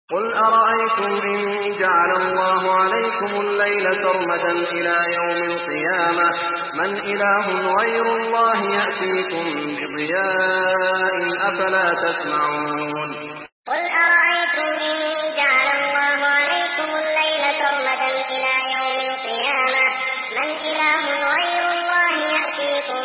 قل أرأيتم إن جعل الله عليكم الليل سرمدا إلى يوم القيامة من إله غير الله يأتيكم بضياء أفلا تسمعون قل أرأيتم إن جعل الله عليكم الليل سرمدا إلى يوم القيامة من إله غير الله يأتيكم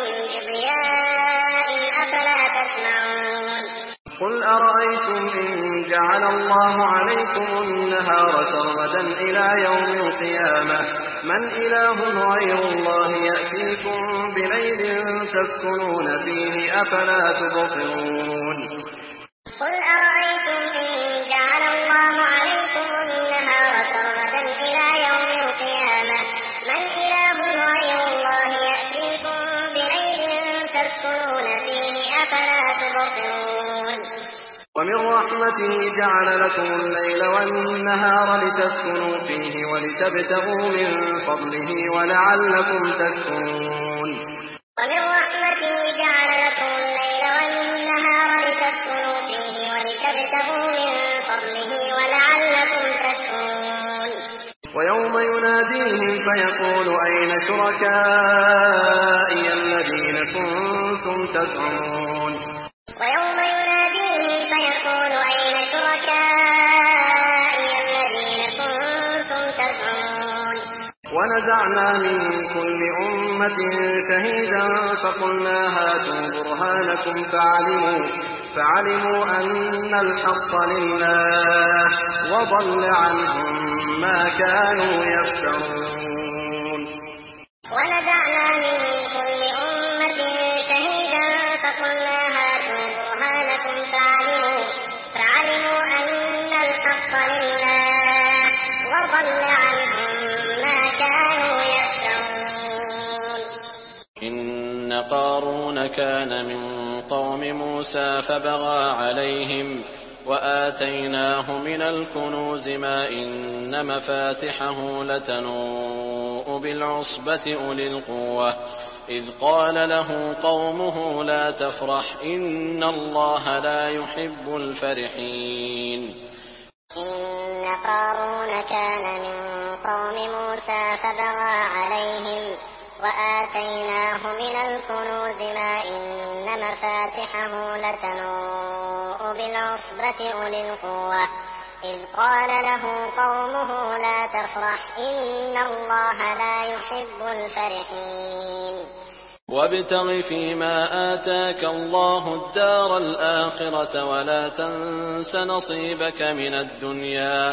بضياء أفلا تسمعون قل أرأيتم إن جعل الله عليكم النهار سرمدا إلى يوم القيامة من إله غير الله يأتيكم بليل تسكنون فيه أفلا تبصرون قل أرأيتم إن جعل الله عليكم النهار سرمدا إلى يوم القيامة من إله غير الله يأتيكم بليل تسكنون فيه أفلا تبصرون ومن رحمته جعل لكم الليل والنهار لتسكنوا فيه ولتبتغوا من فضله ولعلكم تشكرون ومن رحمته جعل لكم الليل والنهار لتسكنوا فيه ولتبتغوا من فضله ولعلكم تشكرون ويوم يناديهم فيقول أين شركائي الذين كنتم تزعمون ويوم يناديهم فيقول أين شركائي الذين كنتم تزعمون ونزعنا من كل أمة شهيدا فقلنا هاتوا برهانكم فعلموا أن الحق لله وضل عنهم ما كانوا يفترون ونزعنا من كل أمة شهيدا فقلنا هاتوا برهانكم فعلموا أن الحق لله وضل عنهم ما كانوا يفترون إن قارون كان من قوم موسى فبغى عليهم وآتيناه من الكنوز ما إن مفاتحه لتنوء بالعصبة أولي القوة إذ قال له قومه لا تفرح إن الله لا يحب الفرحين إن قارون كان من قوم موسى فبغى عليهم وآتيناه من الكنوز ما إن مفاتحه لتنوء بالعصبة أولي القوة إذ قال له قومه لا تفرح إن الله لا يحب الفرحين وابتغ فيما آتاك الله الدار الآخرة ولا تنس نصيبك من الدنيا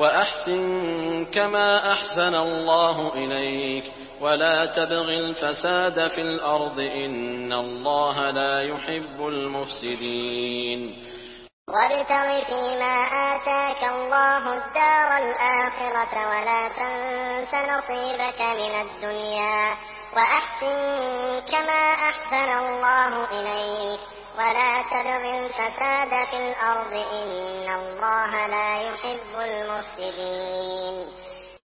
وأحسن كما أحسن الله إليك ولا تبغ الفساد في الأرض إن الله لا يحب المفسدين وابتغ فيما آتاك الله الدار الآخرة ولا تنس نصيبك من الدنيا وأحسن كما أحسن الله إليك ولا تبغ الفساد في الأرض إن الله لا يحب المفسدين